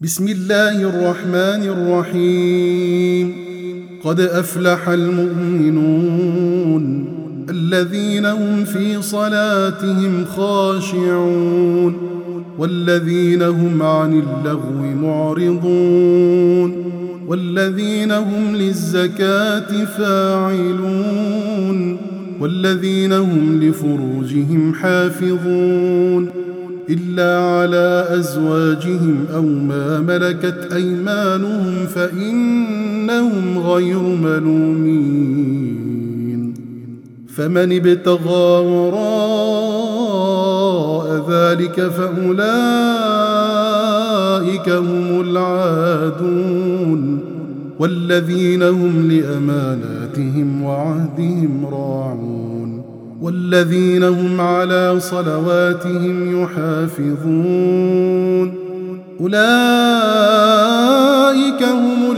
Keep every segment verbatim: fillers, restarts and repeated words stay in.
بسم الله الرحمن الرحيم. قد أفلح المؤمنون الذين هم في صلاتهم خاشعون والذين هم عن اللغو معرضون والذين هم للزكاة فاعلون والذين هم لفروجهم حافظون إلا على أزواجهم أو ما ملكت أيمانهم فإنهم غير ملومين. فمن ابتغى وراء ذلك فأولئك هم العادون والذين هم لأماناتهم وعهدهم راعون والذين هم على صلواتهم يحافظون. أولئك هم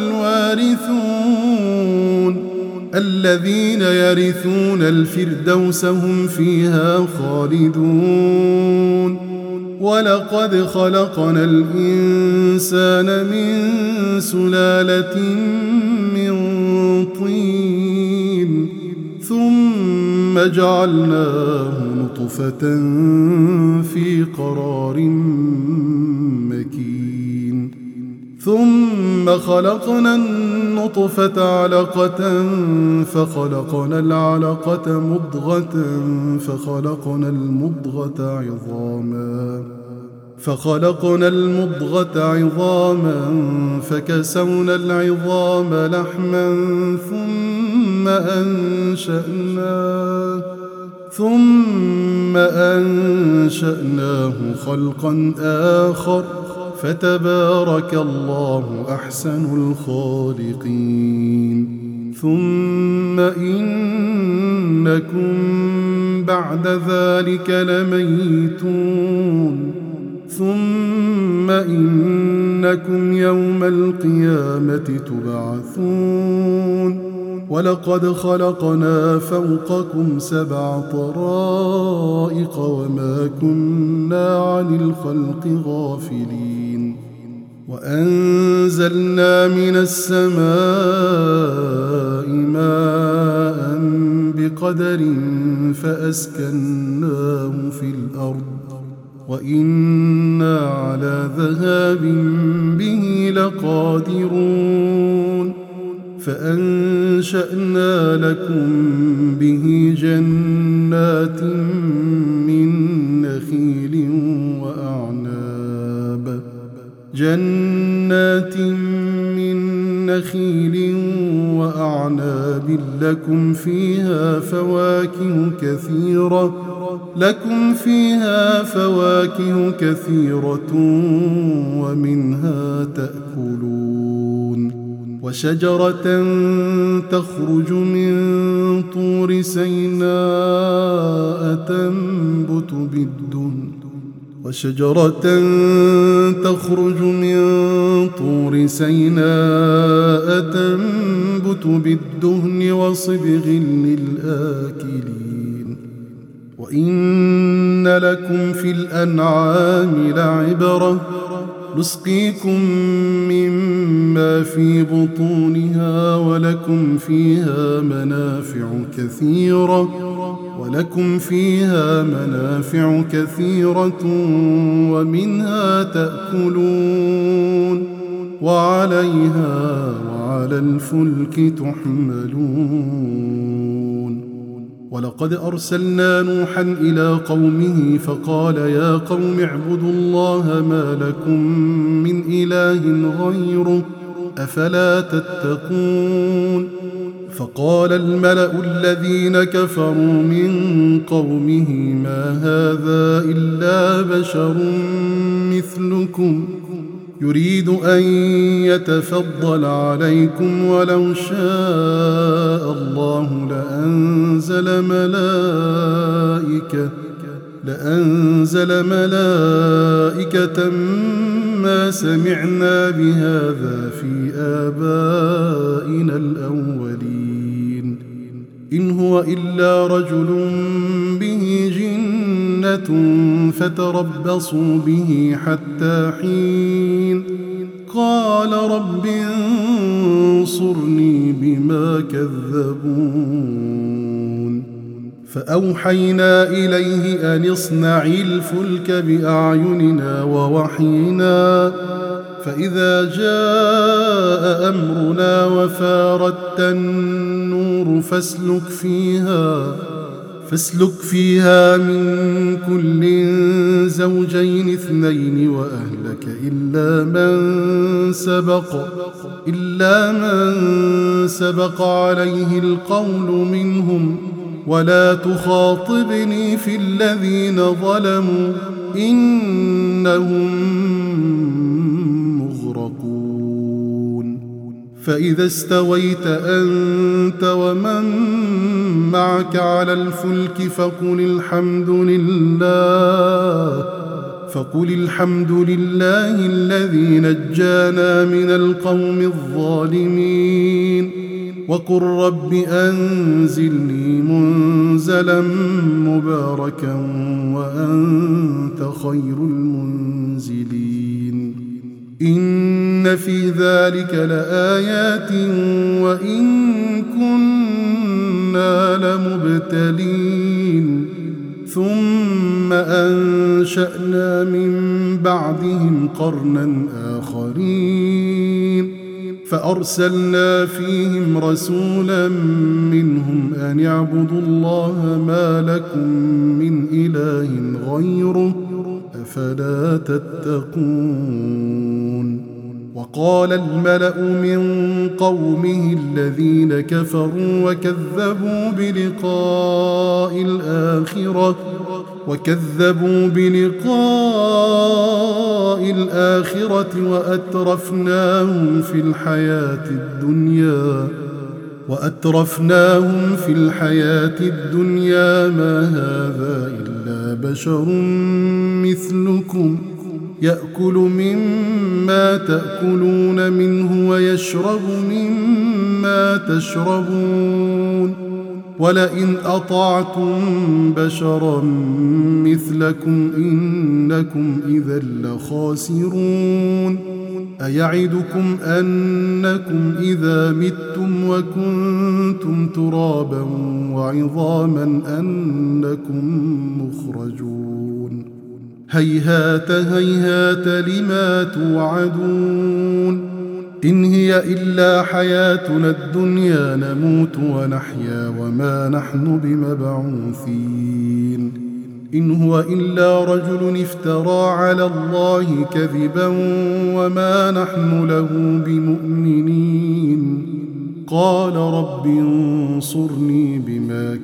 الوارثون الذين يرثون الفردوس هم فيها خالدون. ولقد خلقنا الإنسان من سلالة من طين ثم جعلناه نطفة في قرار مكين ثم خلقنا النطفة علقة فخلقنا العلقة مضغة فخلقنا المضغة عظاما فخلقنا المضغة عظاما فكسونا العظام لحما ثم أنشأناه ثم أنشأناه خلقا آخر فتبارك الله أحسن الخالقين. ثم إنكم بعد ذلك لميتون ثم إنكم يوم القيامة تبعثون. ولقد خلقنا فوقكم سبع طرائق وما كنا عن الخلق غافلين. وأنزلنا من السماء ماء بقدر فأسكناه في الأرض وإنا على ذهاب به لقادرون. فأنشأنا لكم به جنات من نخيل وأعناب جنات من نخيل وأعناب لكم فيها فواكه كثيرة لكم فيها فواكه كثيرة ومنها تأكلون. وشجرة تخرج من طور سيناء تنبت بالدهن وشجرة تخرج من طور سيناء تنبت بالدهن وصبغ للآكلين. وإن لكم في الأنعام لعبرة نسقيكم مما في بطونها ولكم فيها منافع كثيرة ولكم فيها منافع كثيرة ومنها تأكلون وعليها وعلى الفلك تحملون. ولقد أرسلنا نوحا إلى قومه فقال يا قوم اعبدوا الله ما لكم من إله غيره أفلا تتقون. فقال الملأ الذين كفروا من قومه ما هذا إلا بشر مثلكم يريد أن يتفضل عليكم ولو شاء الله لأنزل ملائكة لأنزل ملائكة ما سمعنا بهذا في آبائنا الأولين إن هو إلا رجل به جنة فتربصوا به حتى حين قال رب انصرني بما كذبون فأوحينا إليه أن اصنع الفلك بأعيننا ووحينا فإذا جاء أمرنا وفاردت النور فاسلك فيها فاسلك فيها من كل زوجين اثنين وأهلك إلا من سبق إلا من سبق عليه القول منهم ولا تخاطبني في الذين ظلموا إنهم مغرقون فإذا استويت أنت ومن معك على الفلك فقل الحمد لله فقل الحمد لله الذي نجانا من القوم الظالمين وقل رب أنزلني منزلا مباركا وأنت خير المنزلين إن في ذلك لآيات وإن كنا لمبتلين ثم أنشأنا من بعدهم قرنا آخرين فأرسلنا فيهم رسولا منهم أن اعبدوا الله ما لكم من إله غيره أفلا تتقون وقال الملأ من قومه الذين كفروا وكذبوا بلقاء الآخرة وكذبوا بلقاء الآخرة وأترفناهم في الحياة الدنيا وأترفناهم في الحياة الدنيا ما هذا إلا بشر مثلكم يأكل مما تأكلون منه ويشرب مما تشربون ولئن أطعتم بشرا مثلكم إنكم إذا لخاسرون أيعدكم أنكم إذا متم وكنتم ترابا وعظاما أنكم مخرجون هيهات هيهات لما توعدون إن هي إلا حياتنا الدنيا نموت ونحيا وما نحن بمبعوثين إن هو إلا رجل افترى على الله كذبا وما نحن له بمؤمنين قال رب انصرني بما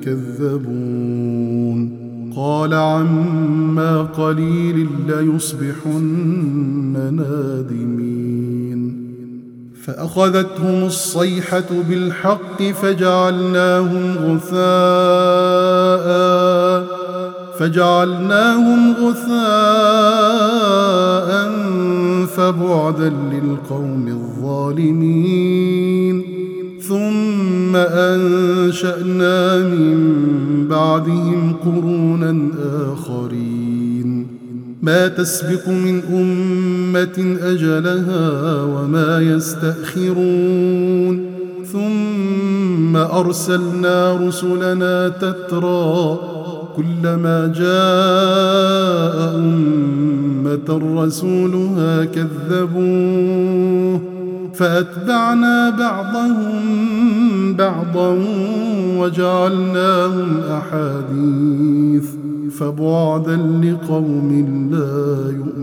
كذبون قال عما قليل ليصبحن نادمين فأخذتهم الصيحة بالحق فجعلناهم غثاء فجعلناهم غثاء فبعدا للقوم الظالمين ثم أنشأنا من بعدهم قرونا آخرين ما تسبق من أمة أجلها وما يستأخرون ثم أرسلنا رسلنا تترى كلما جاء أمة رسولها كذبوه فأتبعنا بعضهم بعضا وجعلناهم أحاديث فبعدا لقوم لا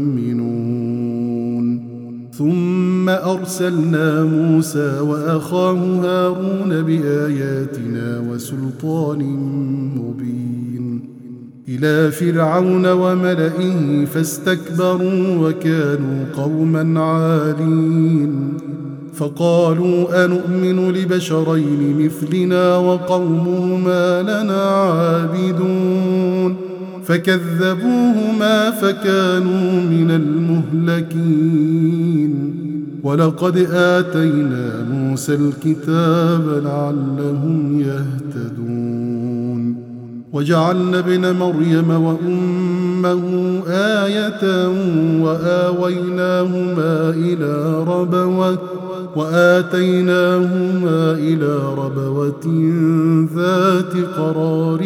يؤمنون ثم أرسلنا موسى وأخاه هارون بآياتنا وسلطان مبين إلى فرعون وملئه فاستكبروا وكانوا قوما عالين فقالوا أنؤمن لبشرين مثلنا وقومهما لنا عابدون فكذبوهما فكانوا من المهلكين ولقد آتينا موسى الكتاب لعلهم يهتدون وجعلنا ابن مريم وأمه أمه آية وآويناهما إلى ربوة وآتيناهما إلى ربوة ذات قرار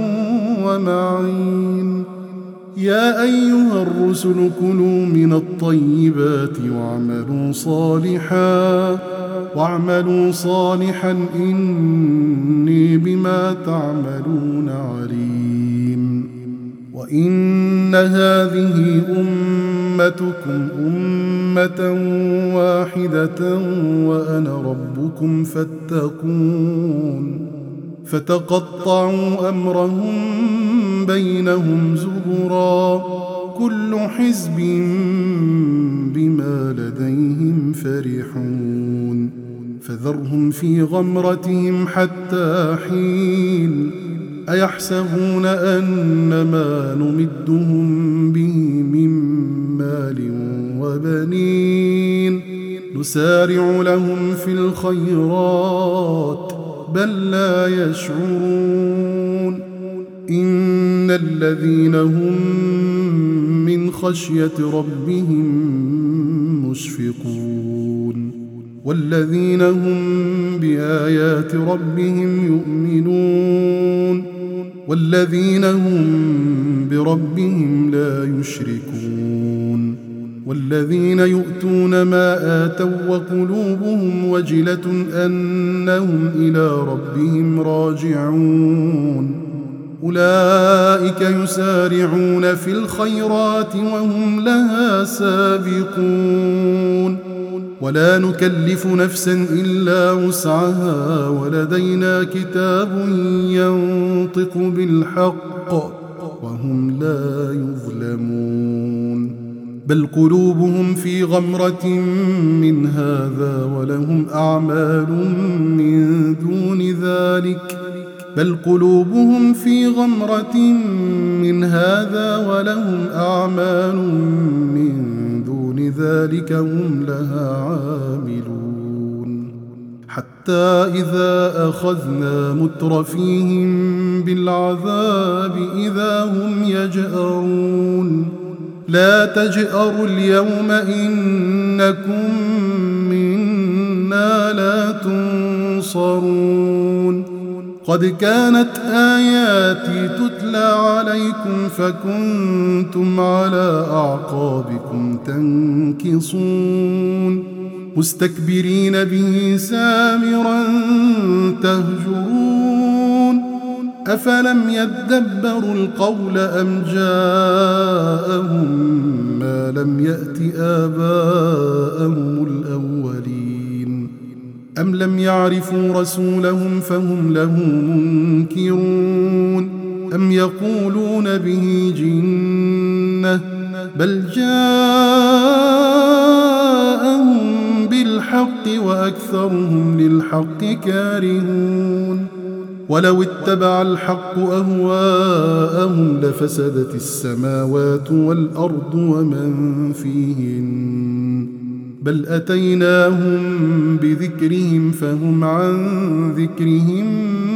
ومعين يا أيها الرسل كلوا من الطيبات واعملوا صالحا واعملوا صالحا إني بما تعملون عليم وإن هذه أمتكم أمة واحدة وأنا ربكم فاتقون فتقطعوا أمرهم بينهم زبرا كل حزب بما لديهم فرحون فذرهم في غمرتهم حتى حين أيحسبون أن ما نمدهم به من مال وبنين نسارع لهم في الخيرات بل لا يشعرون إن الذين هم من خشية ربهم مشفقون والذين هم بآيات ربهم يؤمنون والذين هم بربهم لا يشركون والذين يؤتون ما آتوا وقلوبهم وجلة أنهم إلى ربهم راجعون أولئك يسارعون في الخيرات وهم لها سابقون ولا نكلف نفسا إلا وسعها ولدينا كتاب ينطق بالحق وهم لا يظلمون بل قلوبهم في غمرة من هذا ولهم أعمال من دون ذلك بل قلوبهم في غمرة من هذا ولهم أعمال من دون ذلك هم لها عاملون حتى إذا أخذنا مترفيهم بالعذاب إذا هم يجأرون لا تجأروا اليوم إنكم منا لا تنصرون قد كانت آياتي تتلى عليكم فكنتم على أعقابكم تنكصون مستكبرين به سامرا تهجرون أفلم يدبروا القول أم جاءهم ما لم يأت آباءهم الأولين أم لم يعرفوا رسولهم فهم له منكرون أم يقولون به جنة بل جاءهم بالحق وأكثرهم للحق كارهون ولو اتبع الحق أهواءهم لفسدت السماوات والأرض ومن فيهن بل أتيناهم بذكرهم فهم عن ذكرهم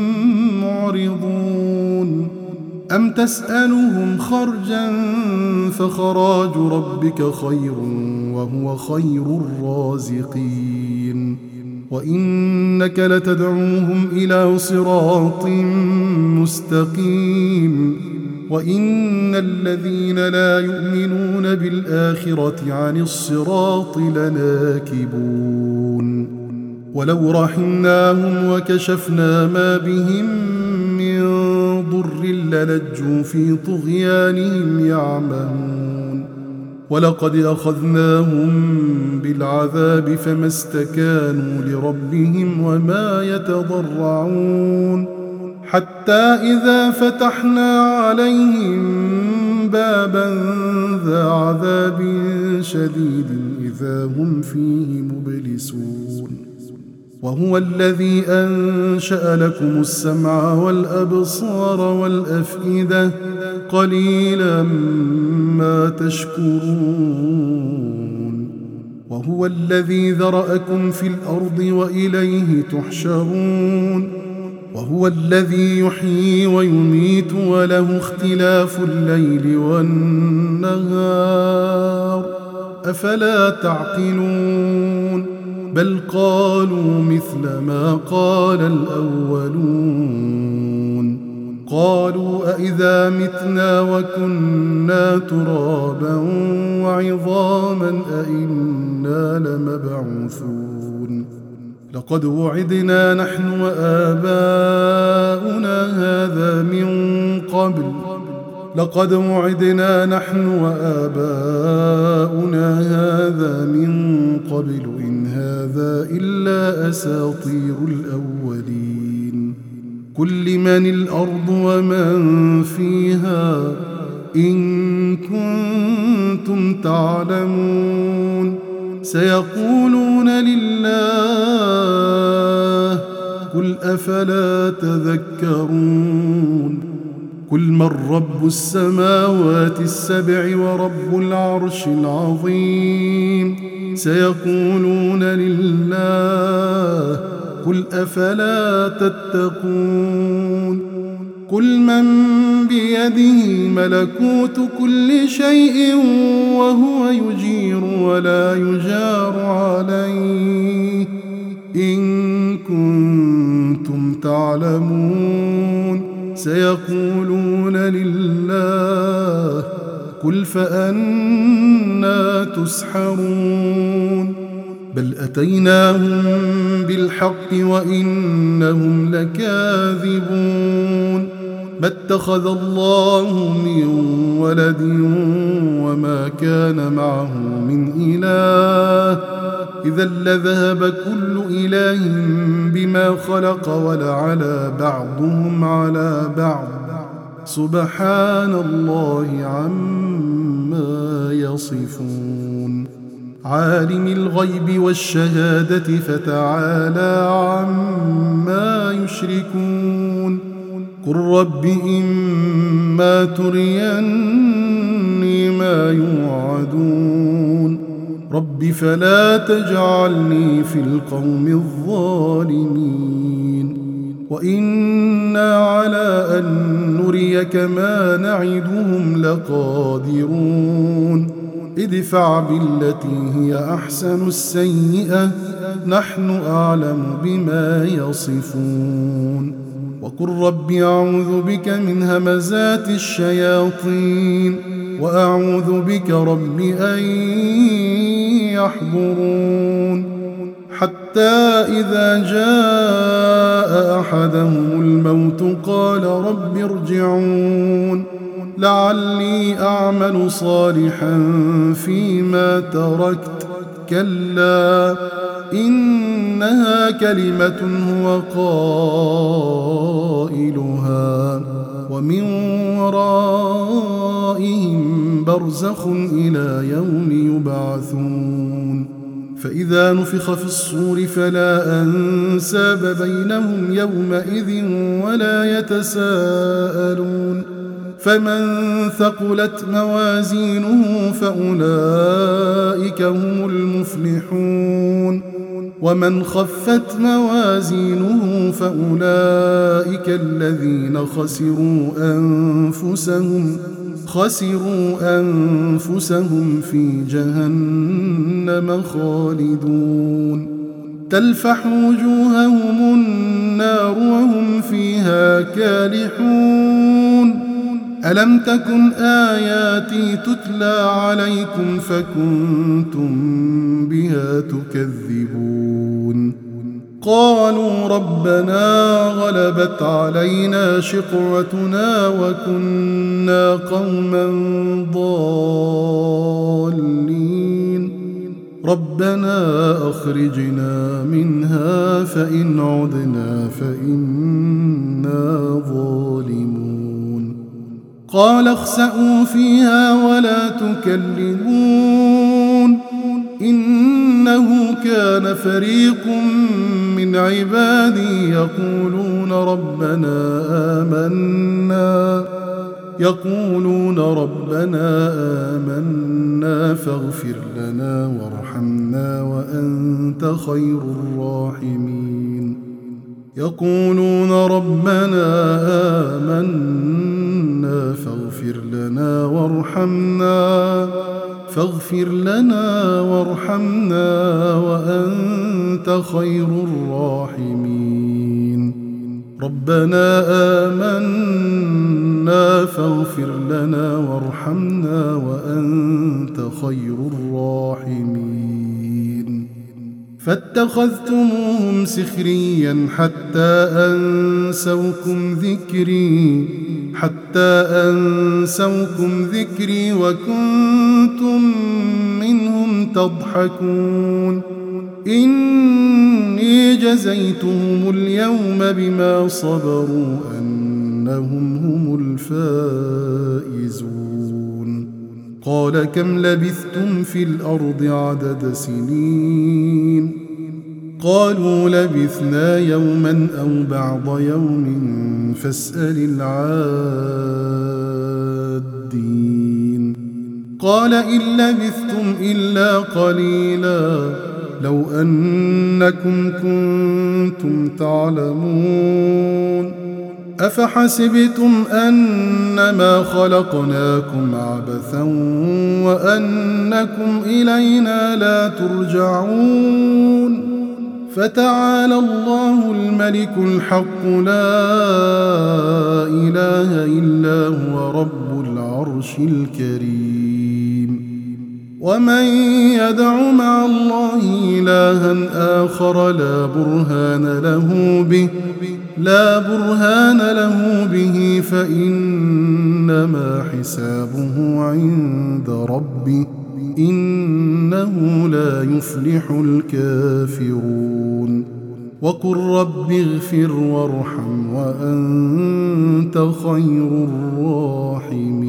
معرضون أم تسألهم خرجا فخراج ربك خير وهو خير الرازقين وإنك لتدعوهم إلى صراط مستقيم وإن الذين لا يؤمنون بالآخرة عن الصراط لناكبون ولو رحمناهم وكشفنا ما بهم من ضر للجوا في طغيانهم يعمهون ولقد أخذناهم بالعذاب فما استكانوا لربهم وما يتضرعون حتى إذا فتحنا عليهم بابا ذا عذاب شديد إذا هم فيه مبلسون وهو الذي أنشأ لكم السمع والأبصار والأفئدة قليلا ما تشكرون وهو الذي ذرأكم في الأرض وإليه تحشرون وهو الذي يحيي ويميت وله اختلاف الليل والنهار أفلا تعقلون بل قالوا مثل ما قال الأولون قالوا أإذا متنا وكنا ترابا وعظاما أإنا لمبعوثون لقد وعدنا نحن وآباؤنا هذا من قبل لقد وعدنا نحن وآباؤنا هذا من قبل إن هذا إلا أساطير الأولين قل لمن الأرض ومن فيها إن كنتم تعلمون سيقولون لله قل أفلا تذكرون قل من رب السماوات السبع ورب العرش العظيم سيقولون لله قل أفلا تتقون قل من بيده ملكوت كل شيء وهو يجير ولا يجار عليه إن كنتم تعلمون سيقولون لله قل فأنى تسحرون بل أتيناهم بالحق وإنهم لكاذبون ما اتخذ الله من ولد وما كان معه من إله إذا لذهب كل إله بما خلق ولعلى بعضهم على بعض سبحان الله عما يصفون عالم الغيب والشهادة فتعالى عما يشركون قل رب إما تريني ما يوعدون رب فلا تجعلني في القوم الظالمين وإنا على أن نريك ما نعدهم لقادرون ادفع بالتي هي أحسن السيئة نحن أعلم بما يصفون وقل رب أعوذ بك من همزات الشياطين وأعوذ بك رب أن يحضرون حتى إذا جاء أحدهم الموت قال رب ارجعون لعلي أعمل صالحا فيما تركت كلا إنها كلمة هو قائلها ومن ورائهم برزخ إلى يوم يبعثون فإذا نفخ في الصور فلا أنساب بينهم يومئذ ولا يتساءلون فمن ثقلت موازينه فأولئك هم المفلحون ومن خفت موازينه فأولئك الذين خسروا أنفسهم خسروا أنفسهم في جهنم خالدون تلفح وجوههم النار وهم فيها كالحون ألم تكن آياتي تتلى عليكم فكنتم بها تكذبون قالوا ربنا غلبت علينا شقوتنا وكنا قوما ضالين ربنا أخرجنا منها فإن عدنا فإنا ظالمون قال اخسئوا فيها ولا تكلمون إنه كان فريق من عبادي يقولون ربنا آمنا يقولون ربنا آمنا فاغفر لنا وارحمنا وأنت خير الراحمين يقولون ربنا آمنا فاغفر لنا وارحمنا فاغفر لنا وارحمنا وأنت خير الراحمين ربنا آمنا فاغفر لنا وارحمنا وأنت خير الراحمين فاتخذتموهم سخريا حتى أنسوكم ذكري حتى أنسوكم ذكري وكنتم منهم تضحكون إني جزيتهم اليوم بما صبروا أنهم هم الفائزون قال كم لبثتم في الأرض عدد سنين قالوا لبثنا يوما أو بعض يوم فاسأل العادين قال إن لبثتم إلا قليلا لو أنكم كنتم تعلمون أفحسبتم أنما خلقناكم عبثا وأنكم إلينا لا ترجعون فتعالى الله الملك الحق لا إله إلا هو رب العرش الكريم ومن يدع مع الله إلها آخر لا برهان له به لا برهان له به فإنما حسابه عند ربه إنه لا يفلح الكافرون وقل رب اغفر وارحم وأنت خير الراحمين.